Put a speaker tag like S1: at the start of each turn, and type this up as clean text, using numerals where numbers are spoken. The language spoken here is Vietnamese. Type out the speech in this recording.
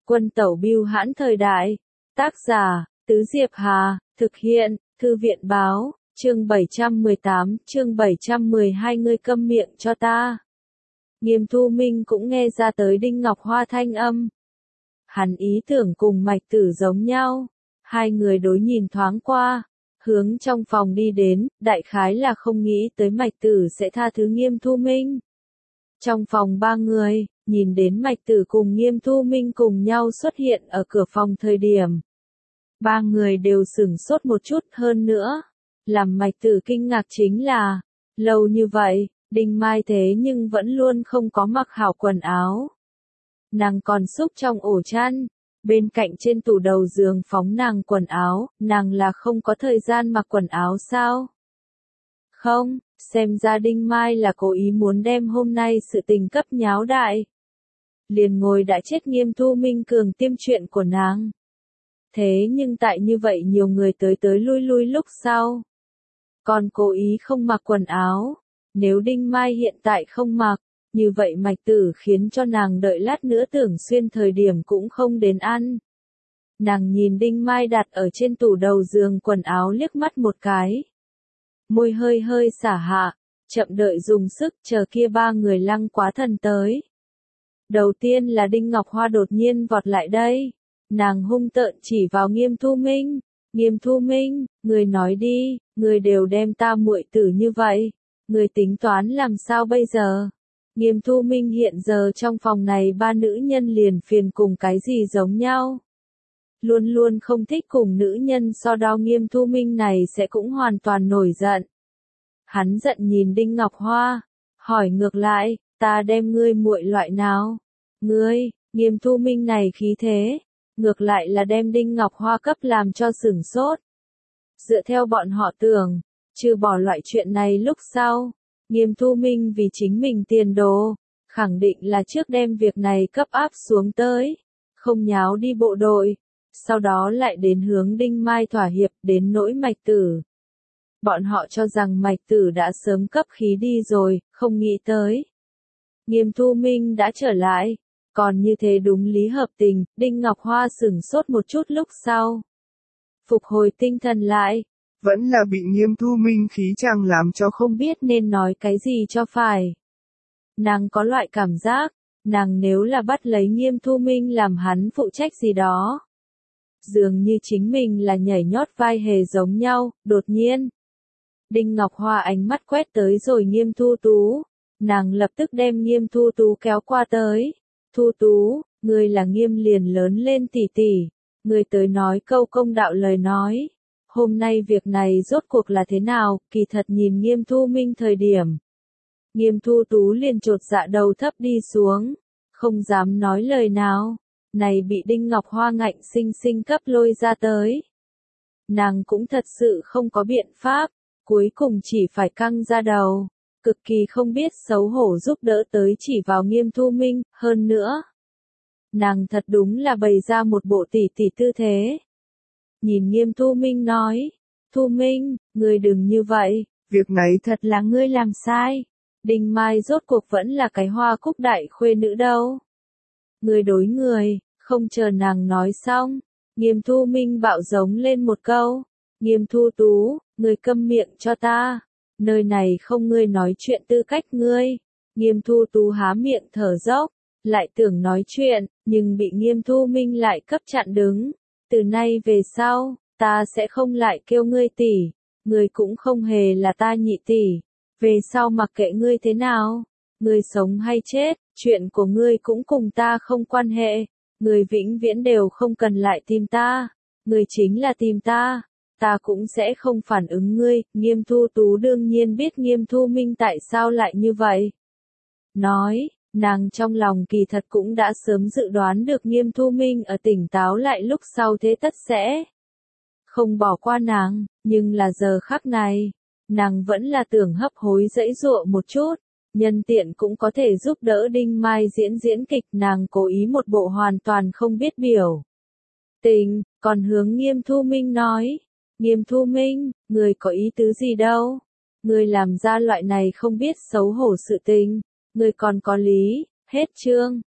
S1: Quân tẩu bưu hãn thời đại. Tác giả, Tứ Diệp Hà, thực hiện, Thư viện báo, chương 718, chương 712 ngươi câm miệng cho ta. Nghiêm Thu Minh cũng nghe ra tới Đinh Ngọc Hoa thanh âm. Hắn ý tưởng cùng Mạch Tử giống nhau. Hai người đối nhìn thoáng qua, hướng trong phòng đi đến, đại khái là không nghĩ tới Mạch Tử sẽ tha thứ Nghiêm Thu Minh. Trong phòng ba người, nhìn đến Mạch Tử cùng Nghiêm Thu Minh cùng nhau xuất hiện ở cửa phòng thời điểm. Ba người đều sửng sốt một chút hơn nữa. Làm Mạch Tử kinh ngạc chính là, lâu như vậy, Đinh Mai thế nhưng vẫn luôn không có mặc hảo quần áo. Nàng còn xúc trong ổ chăn, bên cạnh trên tủ đầu giường phóng nàng quần áo, nàng là không có thời gian mặc quần áo sao? Không, xem ra Đinh Mai là cố ý muốn đem hôm nay sự tình cấp nháo đại. Liền ngồi đã chết Nghiêm Thu Minh cường tiêm chuyện của nàng. Thế nhưng tại như vậy nhiều người tới tới lui lui lúc sau. Còn cố ý không mặc quần áo. Nếu Đinh Mai hiện tại không mặc, như vậy Mạch Tử khiến cho nàng đợi lát nữa tưởng xuyên thời điểm cũng không đến ăn. Nàng nhìn Đinh Mai đặt ở trên tủ đầu giường quần áo liếc mắt một cái. Môi hơi hơi xả hạ, chậm đợi dùng sức chờ kia ba người lăng quá thần tới. Đầu tiên là Đinh Ngọc Hoa đột nhiên vọt lại đây. Nàng hung tợn chỉ vào Nghiêm Thu Minh. Nghiêm Thu Minh, người nói đi, người đều đem ta muội tử như vậy. Người tính toán làm sao bây giờ? Nghiêm Thu Minh hiện giờ trong phòng này ba nữ nhân liền phiền cùng cái gì giống nhau. Luôn luôn không thích cùng nữ nhân so đo Nghiêm Thu Minh này sẽ cũng hoàn toàn nổi giận. Hắn giận nhìn Đinh Ngọc Hoa, hỏi ngược lại, ta đem ngươi muội loại nào? Ngươi, Nghiêm Thu Minh này khí thế, ngược lại là đem Đinh Ngọc Hoa cấp làm cho sửng sốt. Dựa theo bọn họ tưởng, trừ bỏ loại chuyện này lúc sau, Nghiêm Thu Minh vì chính mình tiền đồ, khẳng định là trước đem việc này cấp áp xuống tới, không nháo đi bộ đội, sau đó lại đến hướng Đinh Mai thỏa hiệp đến nỗi Mạch Tử. Bọn họ cho rằng Mạch Tử đã sớm cấp khí đi rồi, không nghĩ tới. Nghiêm Thu Minh đã trở lại, còn như thế đúng lý hợp tình, Đinh Ngọc Hoa sửng sốt một chút lúc sau. Phục hồi tinh thần lại.
S2: Vẫn là bị Nghiêm Thu Minh khí chàng làm cho
S1: không biết nên nói cái gì cho phải. Nàng có loại cảm giác, nàng nếu là bắt lấy Nghiêm Thu Minh làm hắn phụ trách gì đó. Dường như chính mình là nhảy nhót vai hề giống nhau, đột nhiên. Đinh Ngọc Hoa ánh mắt quét tới rồi Nghiêm Thu Tú. Nàng lập tức đem Nghiêm Thu Tú kéo qua tới. Thu Tú, ngươi là Nghiêm liền lớn lên tỷ tỷ. Ngươi tới nói câu công đạo lời nói. Hôm nay việc này rốt cuộc là thế nào, kỳ thật nhìn Nghiêm Thu Minh thời điểm. Nghiêm Thu Tú liền chột dạ đầu thấp đi xuống, không dám nói lời nào, này bị Đinh Ngọc Hoa ngạnh sinh sinh cấp lôi ra tới. Nàng cũng thật sự không có biện pháp, cuối cùng chỉ phải căng ra đầu, cực kỳ không biết xấu hổ giúp đỡ tới chỉ vào Nghiêm Thu Minh, hơn nữa. Nàng thật đúng là bày ra một bộ tỷ tỷ tư thế. Nhìn Nghiêm Thu Minh nói, Thu Minh, ngươi đừng như vậy,
S2: việc này
S1: thật là ngươi làm sai. Đinh Mai rốt cuộc vẫn là cái Hoa Cúc đại khuê nữ đâu. Ngươi đối người, không chờ nàng nói xong, Nghiêm Thu Minh bạo giống lên một câu, Nghiêm Thu Tú, ngươi câm miệng cho ta, nơi này không ngươi nói chuyện tư cách ngươi. Nghiêm Thu Tú há miệng thở dốc, lại tưởng nói chuyện, nhưng bị Nghiêm Thu Minh lại cấp chặn đứng. Từ nay về sau, ta sẽ không lại kêu ngươi tỷ, ngươi cũng không hề là ta nhị tỷ. Về sau mặc kệ ngươi thế nào, ngươi sống hay chết, chuyện của ngươi cũng cùng ta không quan hệ. Ngươi vĩnh viễn đều không cần lại tìm ta, ngươi chính là tìm ta, ta cũng sẽ không phản ứng ngươi. Nghiêm Thu Tú đương nhiên biết Nghiêm Thu Minh tại sao lại như vậy. Nói, nàng trong lòng kỳ thật cũng đã sớm dự đoán được Nghiêm Thu Minh ở tỉnh táo lại lúc sau thế tất sẽ không bỏ qua nàng, nhưng là giờ khắc này, nàng vẫn là tưởng hấp hối dãy dụa một chút, nhân tiện cũng có thể giúp đỡ Đinh Mai diễn kịch. Nàng cố ý một bộ hoàn toàn không biết biểu tình, còn hướng Nghiêm Thu Minh nói, Nghiêm Thu Minh, người có ý tứ gì đâu, người làm ra loại này không biết xấu hổ sự tình, người còn có lý. Hết chương.